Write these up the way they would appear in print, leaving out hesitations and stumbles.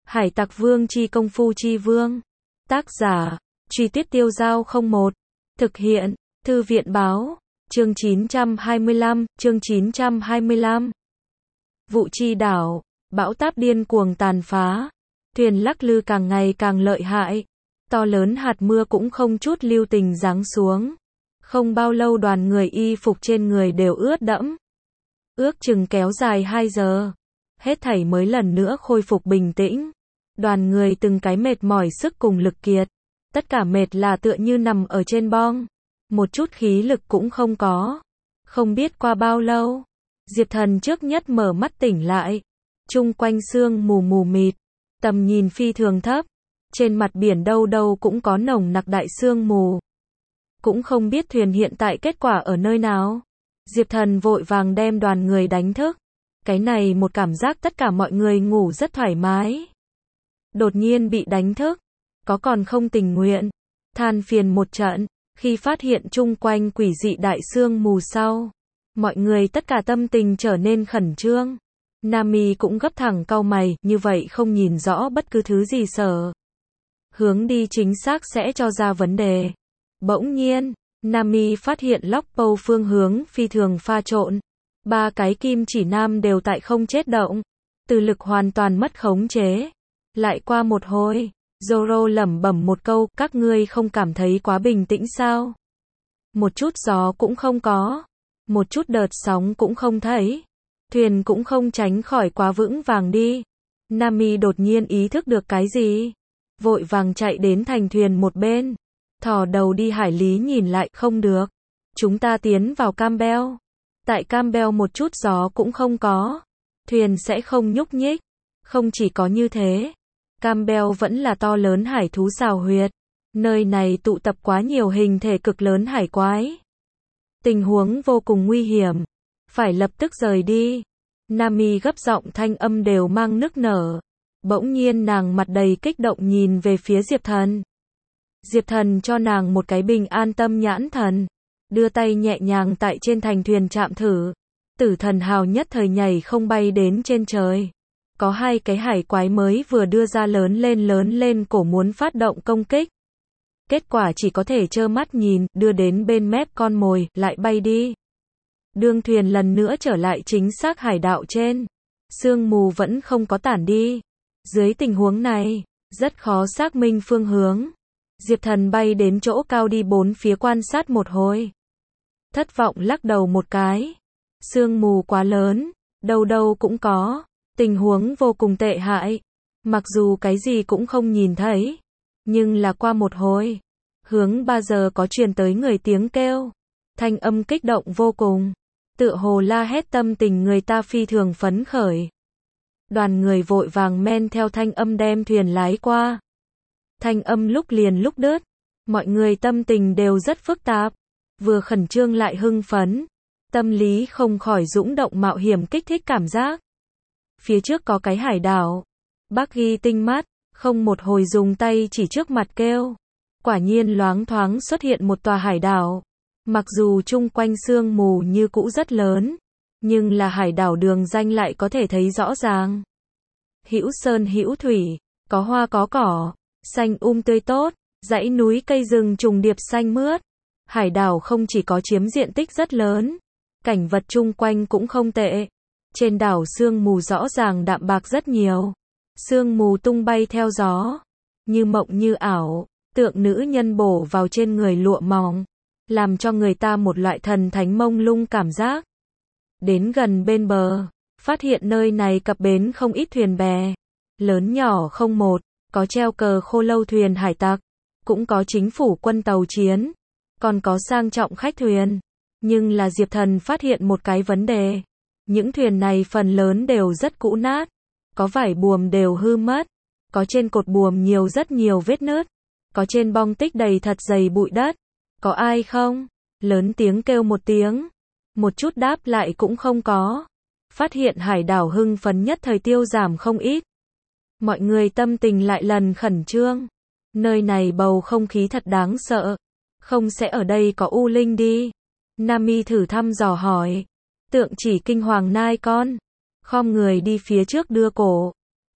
Hải Tặc Vương chi công phu chi vương. Tác giả, Truy Tuyết Tiêu Dao 01. Thực hiện, Thư viện báo. Chương 925. Vụ chi đảo, bão táp điên cuồng tàn phá. Thuyền lắc lư càng ngày càng lợi hại. To lớn hạt mưa cũng không chút lưu tình giáng xuống. Không bao lâu đoàn người y phục trên người đều ướt đẫm. Ước chừng kéo dài 2 giờ. Hết thảy mới lần nữa khôi phục bình tĩnh. Đoàn người từng cái mệt mỏi sức cùng lực kiệt. Tất cả mệt là tựa như nằm ở trên bong. Một chút khí lực cũng không có. Không biết qua bao lâu, Diệp Thần trước nhất mở mắt tỉnh lại. Chung quanh sương mù mù mịt. Tầm nhìn phi thường thấp. Trên mặt biển đâu đâu cũng có nồng nặc đại sương mù. Cũng không biết thuyền hiện tại kết quả ở nơi nào. Diệp Thần vội vàng đem đoàn người đánh thức. Cái này một cảm giác tất cả mọi người ngủ rất thoải mái. Đột nhiên bị đánh thức. Có còn không tình nguyện. Than phiền một trận. Khi phát hiện chung quanh quỷ dị đại sương mù sau. Mọi người tất cả tâm tình trở nên khẩn trương. Nami cũng gấp thẳng cau mày. Như vậy không nhìn rõ bất cứ thứ gì sở. Hướng đi chính xác sẽ cho ra vấn đề. Bỗng nhiên, Nami phát hiện Lockpow phương hướng phi thường pha trộn. 3 cái kim chỉ nam đều tại không chết động. Từ lực hoàn toàn mất khống chế. Lại qua một hồi, Zoro lẩm bẩm một câu, các ngươi không cảm thấy quá bình tĩnh sao? Một chút gió cũng không có. Một chút đợt sóng cũng không thấy. Thuyền cũng không tránh khỏi quá vững vàng đi. Nami đột nhiên ý thức được cái gì. Vội vàng chạy đến thành thuyền một bên. Thò đầu đi hải lý nhìn lại, không được. Chúng ta tiến vào Campbell. Tại Campbell một chút gió cũng không có. Thuyền sẽ không nhúc nhích. Không chỉ có như thế. Campbell vẫn là to lớn hải thú xào huyệt. Nơi này tụ tập quá nhiều hình thể cực lớn hải quái. Tình huống vô cùng nguy hiểm. Phải lập tức rời đi. Nami gấp giọng thanh âm đều mang nức nở. Bỗng nhiên nàng mặt đầy kích động nhìn về phía Diệp Thần. Diệp Thần cho nàng một cái bình an tâm nhãn thần. Đưa tay nhẹ nhàng tại trên thành thuyền chạm thử. Tử thần hào nhất thời nhảy không bay đến trên trời. Có 2 cái hải quái mới vừa đưa ra lớn lên cổ muốn phát động công kích. Kết quả chỉ có thể trơ mắt nhìn, đưa đến bên mép con mồi, lại bay đi. Đương thuyền lần nữa trở lại chính xác hải đạo trên. Sương mù vẫn không có tản đi. Dưới tình huống này, rất khó xác minh phương hướng. Diệp Thần bay đến chỗ cao đi 4 phía quan sát một hồi. Thất vọng lắc đầu một cái. Sương mù quá lớn, đâu đâu cũng có. Tình huống vô cùng tệ hại. Mặc dù cái gì cũng không nhìn thấy. Nhưng là qua một hồi. Hướng 3 giờ có truyền tới người tiếng kêu. Thanh âm kích động vô cùng. Tựa hồ la hét tâm tình người ta phi thường phấn khởi. Đoàn người vội vàng men theo thanh âm đem thuyền lái qua. Thanh âm lúc liền lúc đứt. Mọi người tâm tình đều rất phức tạp. Vừa khẩn trương lại hưng phấn. Tâm lý không khỏi dũng động mạo hiểm kích thích cảm giác. Phía trước có cái hải đảo. Bác Ghi tinh mắt, không một hồi dùng tay chỉ trước mặt kêu. Quả nhiên loáng thoáng xuất hiện một tòa hải đảo. Mặc dù chung quanh sương mù như cũ rất lớn. Nhưng là hải đảo đường danh lại có thể thấy rõ ràng. Hữu sơn hữu thủy, có hoa có cỏ, xanh tươi tốt, dãy núi cây rừng trùng điệp xanh mướt. Hải đảo không chỉ có chiếm diện tích rất lớn, cảnh vật chung quanh cũng không tệ. Trên đảo sương mù rõ ràng đạm bạc rất nhiều. Sương mù tung bay theo gió, như mộng như ảo, tượng nữ nhân bổ vào trên người lụa mỏng, làm cho người ta một loại thần thánh mông lung cảm giác. Đến gần bên bờ, phát hiện nơi này cập bến không ít thuyền bè, lớn nhỏ không một, có treo cờ khô lâu thuyền hải tặc, cũng có chính phủ quân tàu chiến, còn có sang trọng khách thuyền. Nhưng là Diệp Thần phát hiện một cái vấn đề. Những thuyền này phần lớn đều rất cũ nát, có vải buồm đều hư mất, có trên cột buồm rất nhiều vết nứt, có trên bong tích đầy thật dày bụi đất. Có ai không? Lớn tiếng kêu một tiếng. Một chút đáp lại cũng không có. Phát hiện hải đảo hưng phấn nhất thời tiêu giảm không ít. Mọi người tâm tình lại lần khẩn trương. Nơi này bầu không khí thật đáng sợ. Không sẽ ở đây có U Linh đi. Nami thử thăm dò hỏi. Tượng chỉ kinh hoàng nai con. Khom người đi phía trước đưa cổ.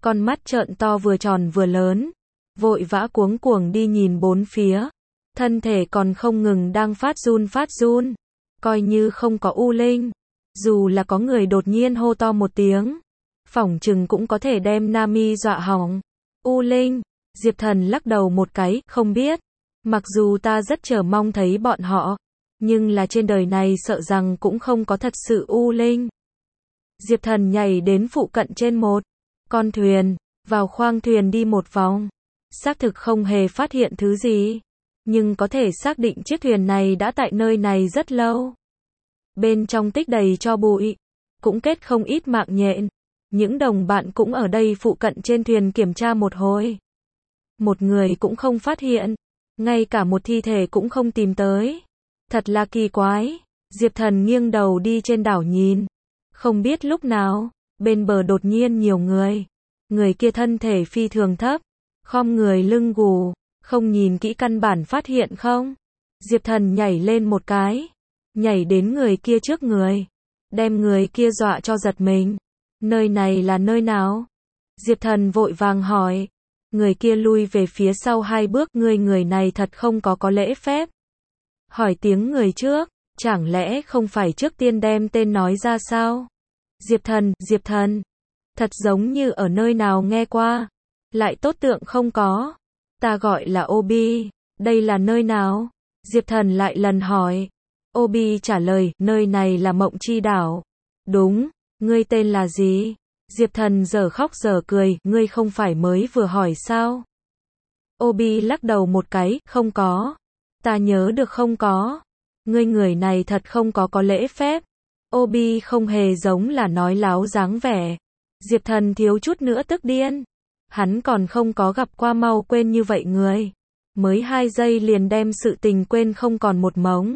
con mắt trợn to vừa tròn vừa lớn, vội vã cuống cuồng đi nhìn bốn phía, thân thể còn không ngừng đang phát run, coi như không có U Linh, dù là có người đột nhiên hô to một tiếng, phỏng chừng cũng có thể đem Nami dọa hỏng. U Linh, Diệp Thần lắc đầu một cái, không biết, mặc dù ta rất chờ mong thấy bọn họ, nhưng là trên đời này sợ rằng cũng không có thật sự U Linh. Diệp Thần nhảy đến phụ cận trên một con thuyền, vào khoang thuyền đi một vòng, xác thực không hề phát hiện thứ gì, nhưng có thể xác định chiếc thuyền này đã tại nơi này rất lâu. Bên trong tích đầy tro bụi, cũng kết không ít mạng nhện, những đồng bạn cũng ở đây phụ cận trên thuyền kiểm tra một hồi. Một người cũng không phát hiện, ngay cả một thi thể cũng không tìm tới. Thật là kỳ quái. Diệp Thần nghiêng đầu đi trên đảo nhìn, không biết lúc nào, bên bờ đột nhiên nhiều người. Người kia thân thể phi thường thấp, khom người lưng gù, không nhìn kỹ căn bản phát hiện không. Diệp Thần nhảy lên một cái, nhảy đến người kia trước người, đem người kia dọa cho giật mình. Nơi này là nơi nào? Diệp Thần vội vàng hỏi. Người kia lui về phía sau 2 bước, người này thật không có lễ phép. Hỏi tiếng người trước, chẳng lẽ không phải trước tiên đem tên nói ra sao? Diệp Thần, thật giống như ở nơi nào nghe qua, lại tốt tượng không có. Ta gọi là Obi, đây là nơi nào? Diệp Thần lại lần hỏi. Obi trả lời, nơi này là Mộng Chi Đảo. Đúng, ngươi tên là gì? Diệp Thần giờ khóc giờ cười, ngươi không phải mới vừa hỏi sao? Obi lắc đầu một cái, không có. Ta nhớ được không có. Ngươi người này thật không có lễ phép. Obi không hề giống là nói láo dáng vẻ. Diệp Thần thiếu chút nữa tức điên. Hắn còn không có gặp qua mau quên như vậy người. Mới 2 giây liền đem sự tình quên không còn một mống.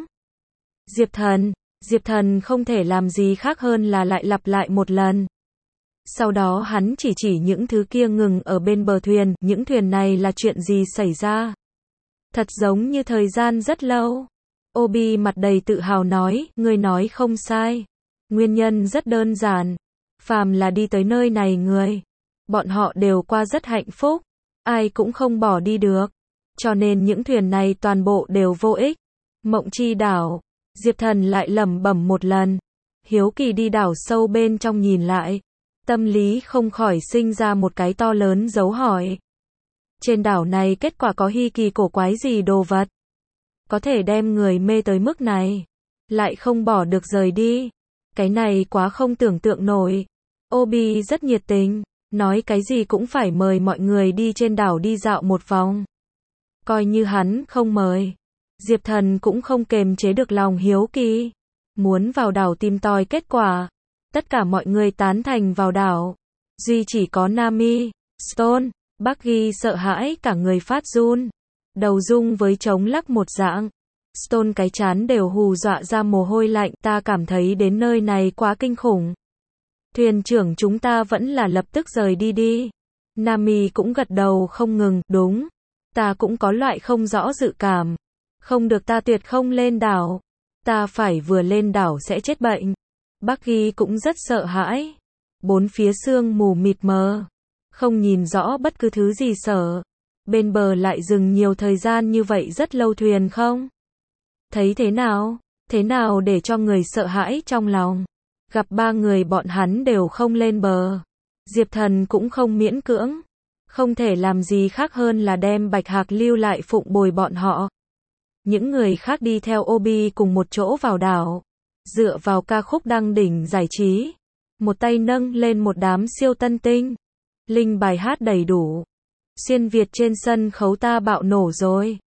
Diệp Thần không thể làm gì khác hơn là lại lặp lại một lần. Sau đó hắn chỉ những thứ kia ngừng ở bên bờ thuyền, những thuyền này là chuyện gì xảy ra? Thật giống như thời gian rất lâu. Obi mặt đầy tự hào nói, ngươi nói không sai. Nguyên nhân rất đơn giản. Phàm là đi tới nơi này người, bọn họ đều qua rất hạnh phúc, ai cũng không bỏ đi được. Cho nên những thuyền này toàn bộ đều vô ích. Mộng Chi Đảo, Diệp Thần lại lẩm bẩm một lần. Hiếu kỳ đi đảo sâu bên trong nhìn lại. Tâm lý không khỏi sinh ra một cái to lớn dấu hỏi. Trên đảo này kết quả có hi kỳ cổ quái gì đồ vật? Có thể đem người mê tới mức này, lại không bỏ được rời đi. Cái này quá không tưởng tượng nổi. Obi rất nhiệt tình, nói cái gì cũng phải mời mọi người đi trên đảo đi dạo một vòng. Coi như hắn không mời, Diệp Thần cũng không kềm chế được lòng hiếu kỳ. Muốn vào đảo tìm tòi kết quả. Tất cả mọi người tán thành vào đảo. Duy chỉ có Nami, Stone, Buggy sợ hãi cả người phát run. Đầu rung với trống lắc một dạng. Stone cái trán đều hù dọa ra mồ hôi lạnh. Ta cảm thấy đến nơi này quá kinh khủng. Thuyền trưởng chúng ta vẫn là lập tức rời đi. Nami cũng gật đầu không ngừng. Đúng. Ta cũng có loại không rõ dự cảm. Không được, ta tuyệt không lên đảo. Ta phải vừa lên đảo sẽ chết bệnh. Buggy cũng rất sợ hãi. Bốn phía sương mù mịt mờ. Không nhìn rõ bất cứ thứ gì sợ. Bên bờ lại dừng nhiều thời gian như vậy rất lâu thuyền không? Thấy thế nào? Thế nào để cho người sợ hãi trong lòng? Gặp 3 người bọn hắn đều không lên bờ. Diệp Thần cũng không miễn cưỡng. Không thể làm gì khác hơn là đem Bạch Hạc lưu lại phụng bồi bọn họ. Những người khác đi theo Obi cùng một chỗ vào đảo. Dựa vào ca khúc đăng đỉnh giải trí. Một tay nâng lên một đám siêu tân tinh. Linh bài hát đầy đủ. Xuyên Việt trên sân khấu ta bạo nổ rồi.